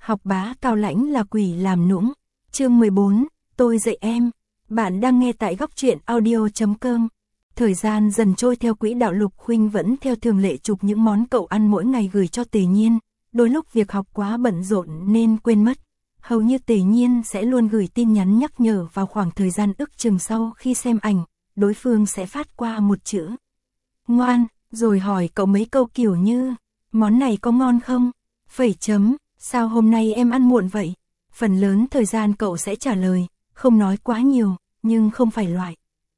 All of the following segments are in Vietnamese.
Học bá cao lãnh là quỷ làm nũng. Chương 14, tôi dạy em. Bạn đang nghe tại góc truyện audio.com. Thời gian dần trôi theo quỹ đạo, Lục Khuynh vẫn theo thường lệ chụp những món cậu ăn mỗi ngày gửi cho Tề Nhiên. Đôi lúc việc học quá bận rộn nên quên mất. Hầu như Tề Nhiên sẽ luôn gửi tin nhắn nhắc nhở vào khoảng thời gian ước chừng sau khi xem ảnh, đối phương sẽ phát qua một chữ ngoan, rồi hỏi cậu mấy câu kiểu như, món này có ngon không? Phẩy chấm, sao hôm nay em ăn muộn vậy? Phần lớn thời gian cậu sẽ trả lời, không nói quá nhiều, nhưng không phải loại.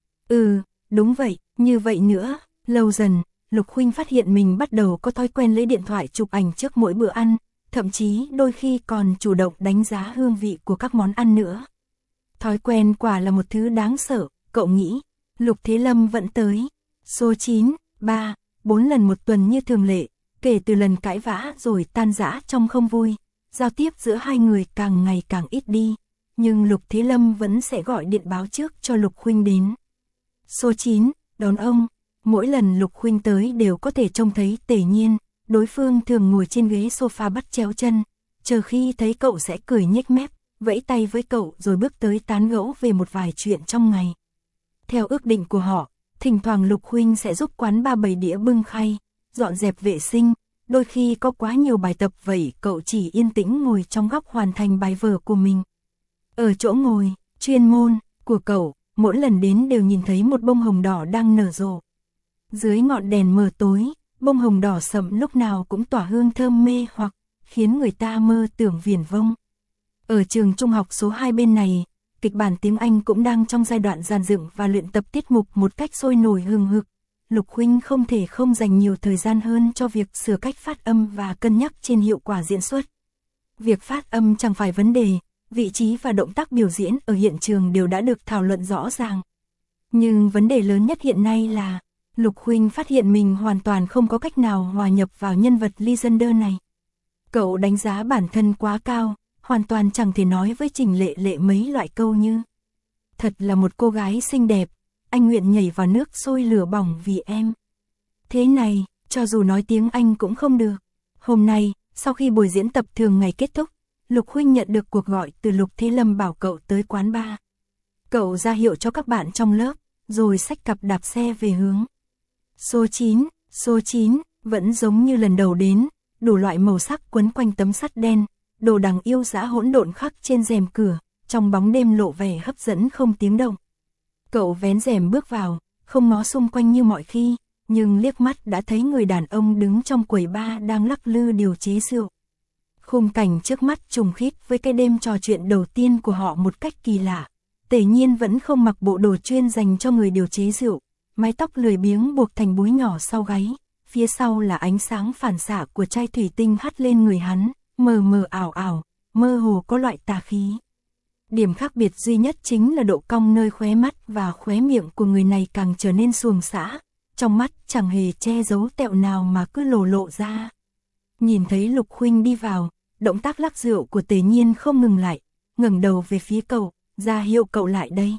Đúng vậy, như vậy nữa. Lâu dần, Lục Khuynh phát hiện mình bắt đầu có thói quen lấy điện thoại chụp ảnh trước mỗi bữa ăn, thậm chí đôi khi còn chủ động đánh giá hương vị của các món ăn nữa. Thói quen quả là một thứ đáng sợ, cậu nghĩ. Lục Thế Lâm vẫn tới. Số 9, 3, 4 lần một tuần như thường lệ, kể từ lần cãi vã rồi tan rã trong không vui. Giao tiếp giữa hai người càng ngày càng ít đi, nhưng Lục Thế Lâm vẫn sẽ gọi điện báo trước cho Lục Khuynh đến. Số 9, đón ông. Mỗi lần Lục Khuynh tới đều có thể trông thấy Tề Nhiên, đối phương thường ngồi trên ghế sofa bắt chéo chân, chờ khi thấy cậu sẽ cười nhếch mép, vẫy tay với cậu rồi bước tới tán gẫu về một vài chuyện trong ngày. Theo ước định của họ, thỉnh thoảng Lục Khuynh sẽ giúp quán ba bày đĩa bưng khay, dọn dẹp vệ sinh, đôi khi có quá nhiều bài tập vậy cậu chỉ yên tĩnh ngồi trong góc hoàn thành bài vở của mình. Ở chỗ ngồi, chuyên môn, của cậu, mỗi lần đến đều nhìn thấy một bông hồng đỏ đang nở rộ. Dưới ngọn đèn mờ tối, bông hồng đỏ sậm lúc nào cũng tỏa hương thơm mê hoặc, khiến người ta mơ tưởng viển vông. Ở trường trung học số 2 bên này, kịch bản tiếng Anh cũng đang trong giai đoạn dàn dựng và luyện tập tiết mục một cách sôi nổi hừng hực. Lục Khuynh không thể không dành nhiều thời gian hơn cho việc sửa cách phát âm và cân nhắc trên hiệu quả diễn xuất. Việc phát âm chẳng phải vấn đề, vị trí và động tác biểu diễn ở hiện trường đều đã được thảo luận rõ ràng. Nhưng vấn đề lớn nhất hiện nay là, Lục Khuynh phát hiện mình hoàn toàn không có cách nào hòa nhập vào nhân vật Lysander này. Cậu đánh giá bản thân quá cao, hoàn toàn chẳng thể nói với Trình Lệ Lệ mấy loại câu như, thật là một cô gái xinh đẹp, anh nguyện nhảy vào nước sôi lửa bỏng vì em. Thế này, cho dù nói tiếng Anh cũng không được. Hôm nay, sau khi buổi diễn tập thường ngày kết thúc, Lục Khuynh nhận được cuộc gọi từ Lục Thế Lâm bảo cậu tới quán bar. Cậu ra hiệu cho các bạn trong lớp, rồi xách cặp đạp xe về hướng. Số 9, vẫn giống như lần đầu đến, đủ loại màu sắc quấn quanh tấm sắt đen, đồ đằng yêu dã hỗn độn khắc trên rèm cửa, trong bóng đêm lộ vẻ hấp dẫn không tiếng động. Cậu vén rèm bước vào, không ngó xung quanh như mọi khi, nhưng liếc mắt đã thấy người đàn ông đứng trong quầy bar đang lắc lư điều chế rượu. Khung cảnh trước mắt trùng khít với cái đêm trò chuyện đầu tiên của họ một cách kỳ lạ. Tề Nhiên vẫn không mặc bộ đồ chuyên dành cho người điều chế rượu, mái tóc lười biếng buộc thành búi nhỏ sau gáy, phía sau là ánh sáng phản xạ của chai thủy tinh hắt lên người hắn, mờ mờ ảo ảo, mơ hồ có loại tà khí. Điểm khác biệt duy nhất chính là độ cong nơi khóe mắt và khóe miệng của người này càng trở nên xuồng xã, trong mắt chẳng hề che giấu tẹo nào mà cứ lộ ra. Nhìn thấy Lục Khuynh đi vào, động tác lắc rượu của Tề Nhiên không ngừng lại, ngẩng đầu về phía cậu, ra hiệu cậu lại đây.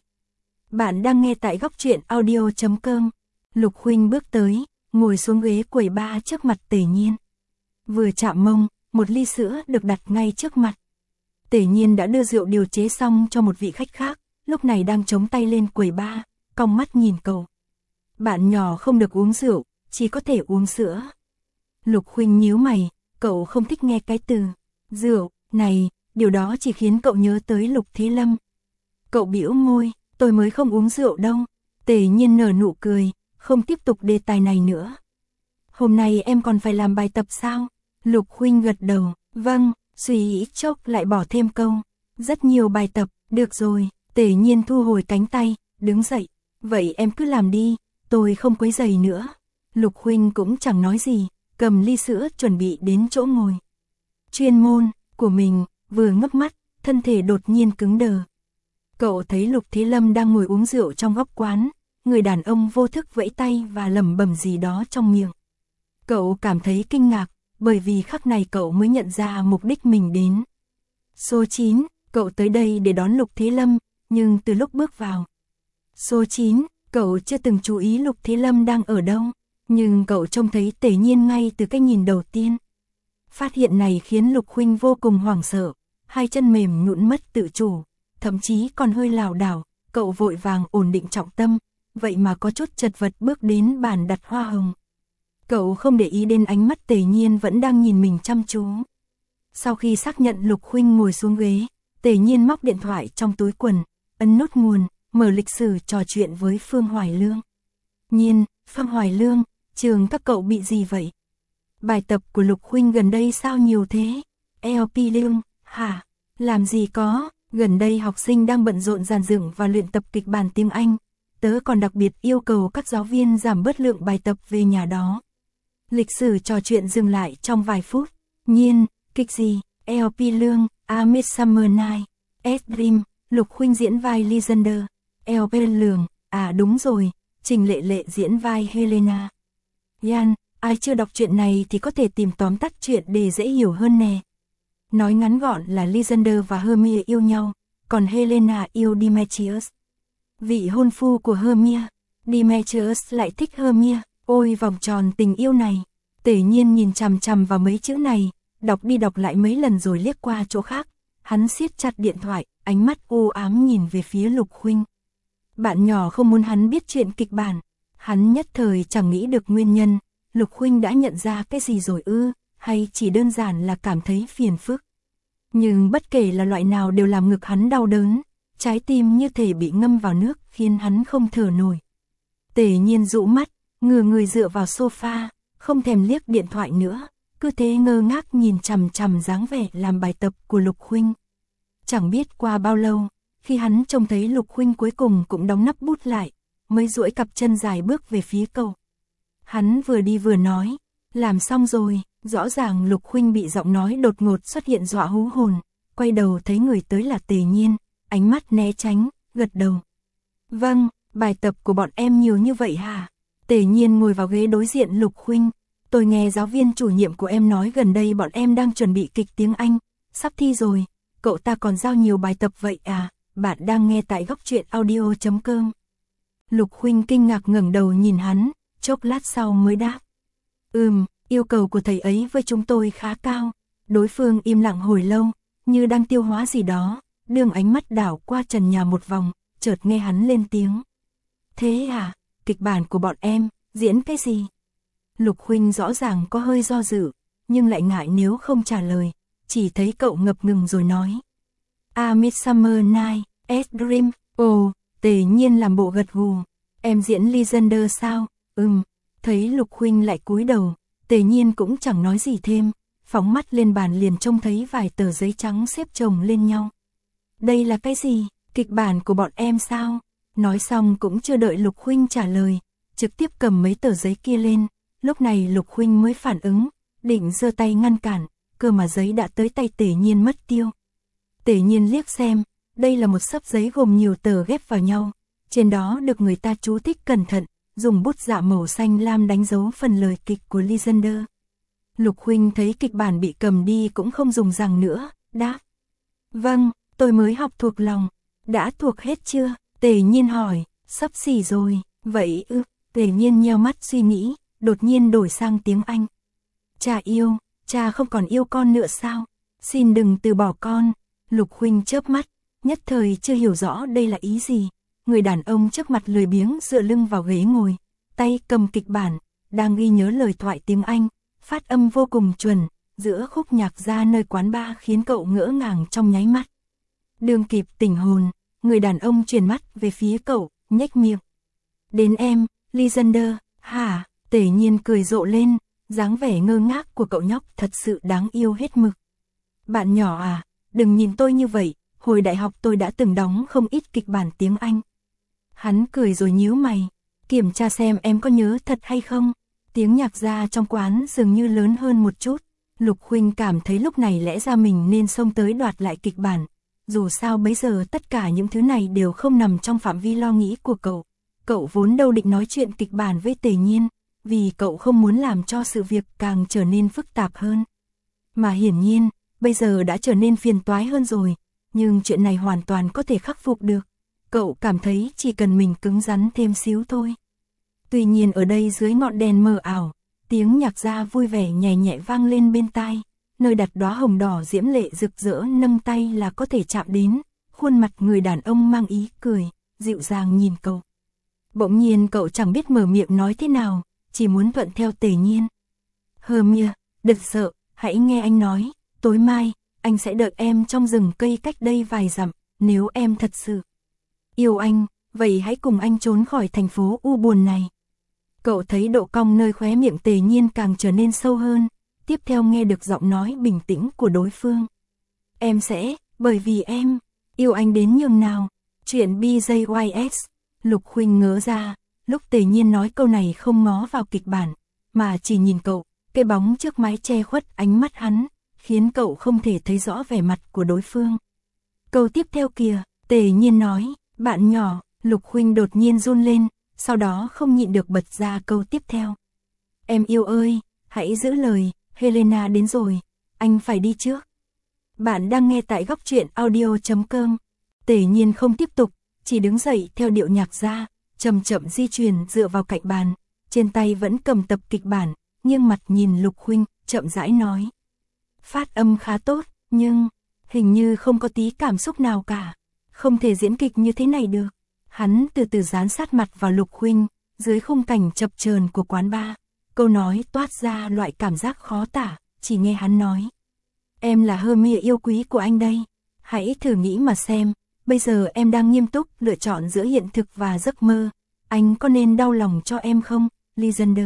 Bạn đang nghe tại góc truyện audio.com. Lục Khuynh bước tới, ngồi xuống ghế quầy bar trước mặt Tề Nhiên. Vừa chạm mông, một ly sữa được đặt ngay trước mặt. Tề Nhiên đã đưa rượu điều chế xong cho một vị khách khác, lúc này đang chống tay lên quầy bar, cong mắt nhìn cậu. Bạn nhỏ không được uống rượu, chỉ có thể uống sữa. Lục Khuynh nhíu mày, cậu không thích nghe cái từ rượu này, điều đó chỉ khiến cậu nhớ tới Lục Thế Lâm. Cậu bĩu môi, tôi mới không uống rượu đâu. Tề Nhiên nở nụ cười, không tiếp tục đề tài này nữa. Hôm nay em còn phải làm bài tập sao? Lục Khuynh gật đầu, vâng, suy nghĩ chốc lại bỏ thêm câu. Rất nhiều bài tập, được rồi. Tề Nhiên thu hồi cánh tay, đứng dậy. Vậy em cứ làm đi, tôi không quấy rầy nữa. Lục Khuynh cũng chẳng nói gì, cầm ly sữa chuẩn bị đến chỗ ngồi chuyên môn của mình, vừa ngấp mắt, thân thể đột nhiên cứng đờ. Cậu thấy Lục Thế Lâm đang ngồi uống rượu trong góc quán, người đàn ông vô thức vẫy tay và lẩm bẩm gì đó trong miệng. Cậu cảm thấy kinh ngạc, bởi vì khắc này cậu mới nhận ra mục đích mình đến. Số 9, cậu tới đây để đón Lục Thế Lâm, nhưng từ lúc bước vào số 9, cậu chưa từng chú ý Lục Thế Lâm đang ở đâu, nhưng cậu trông thấy Tề Nhiên ngay từ cái nhìn đầu tiên. Phát hiện này khiến Lục Khuynh vô cùng hoảng sợ, hai chân mềm nhũn mất tự chủ, thậm chí còn hơi lảo đảo, cậu vội vàng ổn định trọng tâm, vậy mà có chút chật vật bước đến bàn đặt hoa hồng. Cậu không để ý đến ánh mắt Tề Nhiên vẫn đang nhìn mình chăm chú. Sau khi xác nhận Lục Khuynh ngồi xuống ghế, Tề Nhiên móc điện thoại trong túi quần, ấn nút nguồn, mở lịch sử trò chuyện với Phương Hoài Lương. Nhiên, Phương Hoài Lương, trường các cậu bị gì vậy? Bài tập của Lục Khuynh gần đây sao nhiều thế? LP Lương, hả? Làm gì có, gần đây học sinh đang bận rộn dàn dựng và luyện tập kịch bản tiếng Anh. Tớ còn đặc biệt yêu cầu các giáo viên giảm bớt lượng bài tập về nhà đó. Lịch sử trò chuyện dừng lại trong vài phút. Nhiên, kịch gì? LP Lương, A Midsummer Night, Dream, Lục Khuynh diễn vai Lysander. LP Lương, à đúng rồi, Trình Lệ Lệ diễn vai Helena. Yan, ai chưa đọc truyện này thì có thể tìm tóm tắt truyện để dễ hiểu hơn nè. Nói ngắn gọn là Lysander và Hermia yêu nhau, còn Helena yêu Demetrius. Vị hôn phu của Hermia, Demetrius lại thích Hermia, ôi vòng tròn tình yêu này. Tề Nhiên nhìn chằm chằm vào mấy chữ này, đọc đi đọc lại mấy lần rồi liếc qua chỗ khác. Hắn siết chặt điện thoại, ánh mắt u ám nhìn về phía Lục Khuynh. Bạn nhỏ không muốn hắn biết chuyện kịch bản. Hắn nhất thời chẳng nghĩ được nguyên nhân. Lục Khuynh đã nhận ra cái gì rồi ư, hay chỉ đơn giản là cảm thấy phiền phức. Nhưng bất kể là loại nào đều làm ngực hắn đau đớn, trái tim như thể bị ngâm vào nước khiến hắn không thở nổi. Tề Nhiên dụ mắt, ngửa người dựa vào sofa, không thèm liếc điện thoại nữa, cứ thế ngơ ngác nhìn chằm chằm dáng vẻ làm bài tập của Lục Khuynh. Chẳng biết qua bao lâu, khi hắn trông thấy Lục Khuynh cuối cùng cũng đóng nắp bút lại, mới duỗi cặp chân dài bước về phía cậu. Hắn vừa đi vừa nói, làm xong rồi, rõ ràng Lục Khuynh bị giọng nói đột ngột xuất hiện dọa hú hồn, quay đầu thấy người tới là Tề Nhiên, ánh mắt né tránh, gật đầu. Vâng, bài tập của bọn em nhiều như vậy hả? Tề Nhiên ngồi vào ghế đối diện Lục Khuynh. Tôi nghe giáo viên chủ nhiệm của em nói gần đây bọn em đang chuẩn bị kịch tiếng Anh, sắp thi rồi, cậu ta còn giao nhiều bài tập vậy à? Bạn đang nghe tại góc truyện audio.com. Lục Khuynh kinh ngạc ngẩng đầu nhìn hắn, chốc lát sau mới đáp. Yêu cầu của thầy ấy với chúng tôi khá cao. Đối phương im lặng hồi lâu, như đang tiêu hóa gì đó, đường ánh mắt đảo qua trần nhà một vòng, chợt nghe hắn lên tiếng. Thế à, kịch bản của bọn em, diễn cái gì? Lục Khuynh rõ ràng có hơi do dự, nhưng lại ngại nếu không trả lời, chỉ thấy cậu ngập ngừng rồi nói. A Midsummer Night, Dream, ồ, Tề Nhiên làm bộ gật gù. Em diễn Lysander sao? Thấy Lục Khuynh lại cúi đầu, Tề Nhiên cũng chẳng nói gì thêm, phóng mắt lên bàn liền trông thấy vài tờ giấy trắng xếp chồng lên nhau. Đây là cái gì? Kịch bản của bọn em sao? Nói xong cũng chưa đợi Lục Khuynh trả lời, trực tiếp cầm mấy tờ giấy kia lên. Lúc này Lục Khuynh mới phản ứng, định giơ tay ngăn cản, cơ mà giấy đã tới tay Tề Nhiên mất tiêu. Tề Nhiên liếc xem, đây là một xấp giấy gồm nhiều tờ ghép vào nhau, trên đó được người ta chú thích cẩn thận, dùng bút dạ màu xanh lam đánh dấu phần lời kịch của Lysander. Lục Khuynh thấy kịch bản bị cầm đi cũng không dùng rằng nữa, đáp. Vâng, tôi mới học thuộc lòng. Đã thuộc hết chưa? Tề Nhiên hỏi, sắp xỉ rồi, vậy ư? Tề Nhiên nheo mắt suy nghĩ, đột nhiên đổi sang tiếng Anh. Cha yêu, cha không còn yêu con nữa sao? Xin đừng từ bỏ con. Lục Khuynh chớp mắt, nhất thời chưa hiểu rõ đây là ý gì. Người đàn ông trước mặt lười biếng dựa lưng vào ghế ngồi, tay cầm kịch bản, đang ghi nhớ lời thoại tiếng Anh, phát âm vô cùng chuẩn, giữa khúc nhạc ra nơi quán bar khiến cậu ngỡ ngàng trong nháy mắt. Đương kịp tỉnh hồn, người đàn ông chuyển mắt về phía cậu, nhếch miệng. Đến em, Lysander, hả? Tề Nhiên cười rộ lên, dáng vẻ ngơ ngác của cậu nhóc thật sự đáng yêu hết mực. Bạn nhỏ à, đừng nhìn tôi như vậy, hồi đại học tôi đã từng đóng không ít kịch bản tiếng Anh. Hắn cười rồi nhíu mày, kiểm tra xem em có nhớ thật hay không. Tiếng nhạc ra trong quán dường như lớn hơn một chút. Lục Khuynh cảm thấy lúc này lẽ ra mình nên xông tới đoạt lại kịch bản. Dù sao bây giờ tất cả những thứ này đều không nằm trong phạm vi lo nghĩ của cậu. Cậu vốn đâu định nói chuyện kịch bản với Tề Nhiên, vì cậu không muốn làm cho sự việc càng trở nên phức tạp hơn. Mà hiển nhiên, bây giờ đã trở nên phiền toái hơn rồi, nhưng chuyện này hoàn toàn có thể khắc phục được. Cậu cảm thấy chỉ cần mình cứng rắn thêm xíu thôi. Tuy nhiên ở đây dưới ngọn đèn mờ ảo, tiếng nhạc ra vui vẻ nhẹ nhẹ vang lên bên tai, nơi đặt đóa hồng đỏ diễm lệ rực rỡ nâng tay là có thể chạm đến, khuôn mặt người đàn ông mang ý cười, dịu dàng nhìn cậu. Bỗng nhiên cậu chẳng biết mở miệng nói thế nào, chỉ muốn thuận theo Tề Nhiên. Hermia, đừng sợ, hãy nghe anh nói, tối mai, anh sẽ đợi em trong rừng cây cách đây vài dặm, nếu em thật sự yêu anh, vậy hãy cùng anh trốn khỏi thành phố u buồn này. Cậu thấy độ cong nơi khóe miệng Tề Nhiên càng trở nên sâu hơn, tiếp theo nghe được giọng nói bình tĩnh của đối phương. Em sẽ, bởi vì em yêu anh đến nhường nào. Chuyện BJYS. Lục Khuynh ngớ ra, lúc Tề Nhiên nói câu này không ngó vào kịch bản, mà chỉ nhìn cậu, cái bóng trước mái che khuất ánh mắt hắn, khiến cậu không thể thấy rõ vẻ mặt của đối phương. Câu tiếp theo kìa, Tề Nhiên nói, bạn nhỏ. Lục Khuynh đột nhiên run lên, sau đó không nhịn được bật ra câu tiếp theo. Em yêu ơi, hãy giữ lời, Helena đến rồi, anh phải đi trước. Bạn đang nghe tại góc truyện audio.com. Tề Nhiên không tiếp tục, chỉ đứng dậy theo điệu nhạc ra, chậm chậm di chuyển dựa vào cạnh bàn, trên tay vẫn cầm tập kịch bản, nghiêng mặt nhìn Lục Khuynh, chậm rãi nói. Phát âm khá tốt, nhưng hình như không có tí cảm xúc nào cả, không thể diễn kịch như thế này được. Hắn từ từ dán sát mặt vào Lục Khuynh, dưới khung cảnh chập chờn của quán bar, câu nói toát ra loại cảm giác khó tả, chỉ nghe hắn nói. Em là Hermia yêu quý của anh đây, hãy thử nghĩ mà xem, bây giờ em đang nghiêm túc lựa chọn giữa hiện thực và giấc mơ, anh có nên đau lòng cho em không, Lysander?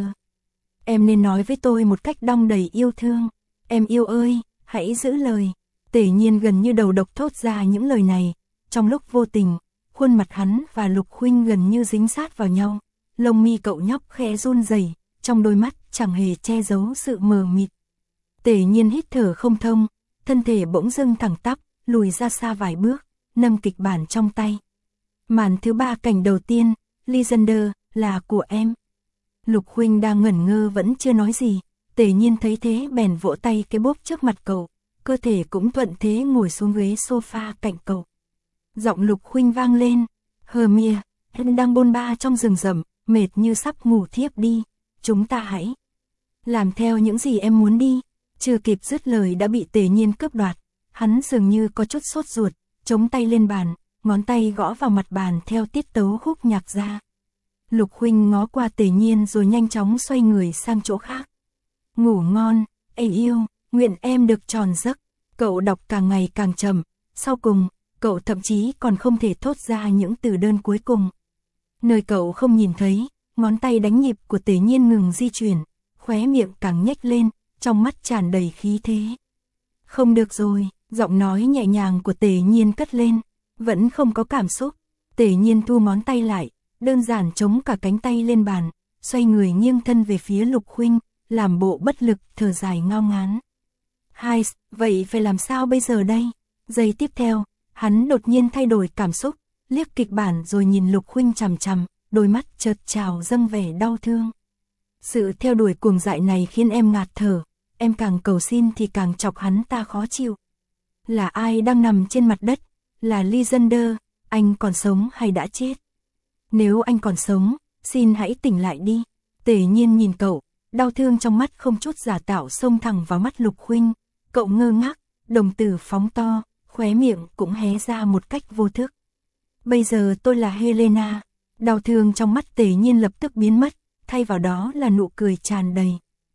Em nên nói với tôi một cách đong đầy yêu thương, em yêu ơi, hãy giữ lời. Tề Nhiên gần như đầu độc thốt ra những lời này, trong lúc vô tình, khuôn mặt hắn và Lục Khuynh gần như dính sát vào nhau, lông mi cậu nhóc khẽ run rẩy, trong đôi mắt chẳng hề che giấu sự mờ mịt. Tề Nhiên hít thở không thông, thân thể bỗng dưng thẳng tắp, lùi ra xa vài bước, nâng kịch bản trong tay. Màn thứ 3 cảnh đầu tiên, Lysander, là của em. Lục Khuynh đang ngẩn ngơ vẫn chưa nói gì, Tề Nhiên thấy thế bèn vỗ tay cái bốp trước mặt cậu, cơ thể cũng thuận thế ngồi xuống ghế sofa cạnh cậu. Giọng Lục Khuynh vang lên, Hermia, em đang bôn ba trong rừng rậm, mệt như sắp ngủ thiếp đi, chúng ta hãy làm theo những gì em muốn đi. Chưa kịp dứt lời đã bị Tề Nhiên cướp đoạt, hắn dường như có chút sốt ruột, chống tay lên bàn, ngón tay gõ vào mặt bàn theo tiết tấu khúc nhạc ra. Lục Khuynh ngó qua Tề Nhiên rồi nhanh chóng xoay người sang chỗ khác. Ngủ ngon, ây yêu, nguyện em được tròn giấc. Cậu đọc càng ngày càng chậm, sau cùng, cậu thậm chí còn không thể thốt ra những từ đơn cuối cùng. Nơi cậu không nhìn thấy, ngón tay đánh nhịp của Tề Nhiên ngừng di chuyển, khóe miệng càng nhếch lên, trong mắt tràn đầy khí thế. Không được rồi, giọng nói nhẹ nhàng của Tề Nhiên cất lên, vẫn không có cảm xúc. Tề Nhiên thu ngón tay lại, đơn giản chống cả cánh tay lên bàn, xoay người nghiêng thân về phía Lục Khuynh, làm bộ bất lực, thở dài ngao ngán. Hai, vậy phải làm sao bây giờ đây? Giây tiếp theo, hắn đột nhiên thay đổi cảm xúc, liếc kịch bản rồi nhìn Lục Khuynh chằm chằm, đôi mắt chợt trào dâng vẻ đau thương. Sự theo đuổi cuồng dại này khiến em ngạt thở, em càng cầu xin thì càng chọc hắn ta khó chịu. Là ai đang nằm trên mặt đất? Là Lysander, anh còn sống hay đã chết? Nếu anh còn sống, xin hãy tỉnh lại đi. Tề Nhiên nhìn cậu, đau thương trong mắt không chút giả tạo xông thẳng vào mắt Lục Khuynh, cậu ngơ ngác, đồng tử phóng to, khóe miệng cũng hé ra một cách vô thức. Bây giờ tôi là Helena. Đau thương trong mắt Tề Nhiên lập tức biến mất, thay vào đó là nụ cười tràn đầy.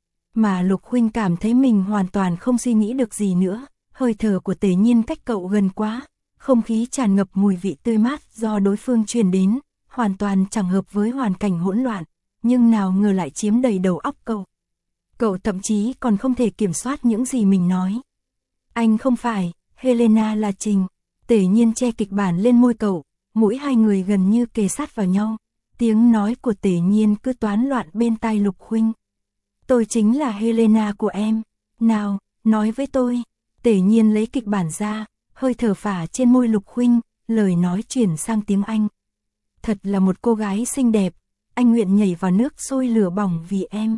Mà Lục Khuynh cảm thấy mình hoàn toàn không suy nghĩ được gì nữa, hơi thở của Tề Nhiên cách cậu gần quá, không khí tràn ngập mùi vị tươi mát do đối phương truyền đến, hoàn toàn chẳng hợp với hoàn cảnh hỗn loạn, nhưng nào ngờ lại chiếm đầy đầu óc cậu. Cậu thậm chí còn không thể kiểm soát những gì mình nói. Anh không phải, Helena là Trình. Tề Nhiên che kịch bản lên môi cậu, mũi hai người gần như kề sát vào nhau, tiếng nói của Tề Nhiên cứ toán loạn bên tai Lục Khuynh. Tôi chính là Helena của em, nào, nói với tôi. Tề Nhiên lấy kịch bản ra, hơi thở phả trên môi Lục Khuynh, lời nói chuyển sang tiếng Anh. Thật là một cô gái xinh đẹp, anh nguyện nhảy vào nước sôi lửa bỏng vì em.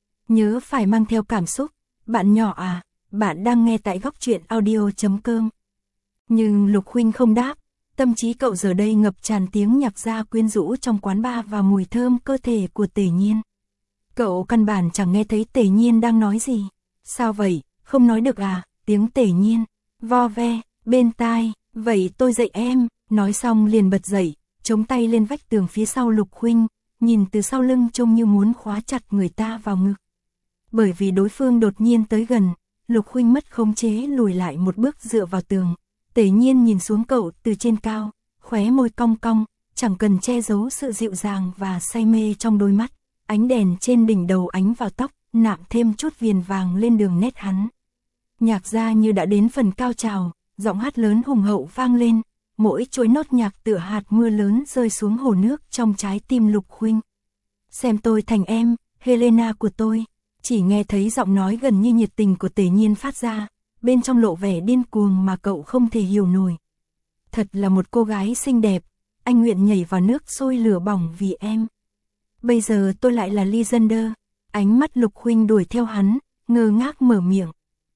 Nhớ phải mang theo cảm xúc, bạn nhỏ à, bạn đang nghe tại góc truyện audio.com. Nhưng Lục Khuynh không đáp, tâm trí cậu giờ đây ngập tràn tiếng nhạc gia quyến rũ trong quán bar và mùi thơm cơ thể của Tề Nhiên. Cậu căn bản chẳng nghe thấy Tề Nhiên đang nói gì. Sao vậy, Không nói được à, tiếng Tề Nhiên, vo ve, bên tai, vậy tôi dạy em, nói xong liền bật dậy, chống tay lên vách tường phía sau Lục Huynh, nhìn từ sau lưng trông như muốn khóa chặt người ta vào ngực. Bởi vì đối phương đột nhiên tới gần, Lục Huynh mất khống chế lùi lại một bước dựa vào tường. Tề Nhiên nhìn xuống cậu từ trên cao, khóe môi cong cong, chẳng cần che giấu sự dịu dàng và say mê trong đôi mắt. Ánh đèn trên đỉnh đầu ánh vào tóc, nạm thêm chút viền vàng lên đường nét hắn. Nhạc ra như đã đến phần cao trào, giọng hát lớn hùng hậu vang lên, mỗi chuỗi nốt nhạc tựa hạt mưa lớn rơi xuống hồ nước trong trái tim Lục Huynh. Xem tôi thành em, Helena của tôi. Chỉ nghe thấy giọng nói gần như nhiệt tình của Tề Nhiên phát ra, bên trong lộ vẻ điên cuồng mà cậu không thể hiểu nổi. Thật là một cô gái xinh đẹp, anh nguyện nhảy vào nước sôi lửa bỏng vì em. Bây giờ tôi lại là Lysander. Ánh mắt Lục Huynh đuổi theo hắn, ngơ ngác mở miệng.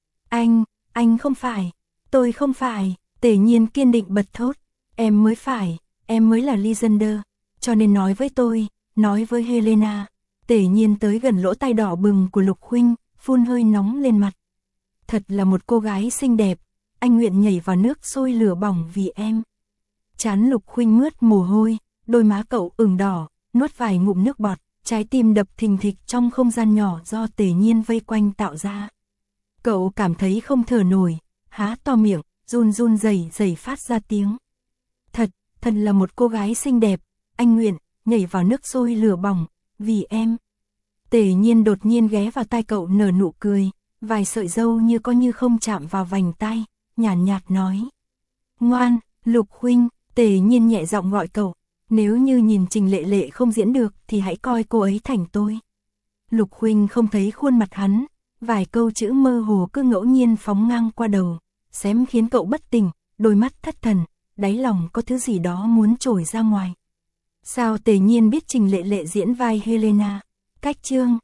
Anh không phải, tôi không phải. Tề Nhiên kiên định bật thốt, em mới phải, em mới là Lysander, cho nên nói với tôi, nói với Helena. Tề Nhiên tới gần lỗ tai đỏ bừng của Lục Huynh, phun hơi nóng lên mặt. Thật là một cô gái xinh đẹp, anh nguyện nhảy vào nước sôi lửa bỏng vì em. Trán Lục Huynh mướt mồ hôi, đôi má cậu ửng đỏ, nuốt vài ngụm nước bọt, trái tim đập thình thịch trong không gian nhỏ do Tề Nhiên vây quanh tạo ra. Cậu cảm thấy không thở nổi, há to miệng, run run rẩy rẩy phát ra tiếng. Thật là một cô gái xinh đẹp, anh nguyện nhảy vào nước sôi lửa bỏng vì em. Tề Nhiên đột nhiên ghé vào tai cậu nở nụ cười, vài sợi râu như có như không chạm vào vành tai, nhàn nhạt nói. Ngoan, Lục Huynh. Tề Nhiên nhẹ giọng gọi cậu, nếu như nhìn Trình Lệ Lệ không diễn được thì hãy coi cô ấy thành tôi. Lục Huynh không thấy khuôn mặt hắn, vài câu chữ mơ hồ cứ ngẫu nhiên phóng ngang qua đầu, xém khiến cậu bất tỉnh, đôi mắt thất thần, đáy lòng có thứ gì đó muốn trồi ra ngoài. Sao Tề Nhiên biết Trình Lệ Lệ diễn vai Helena? Cách chương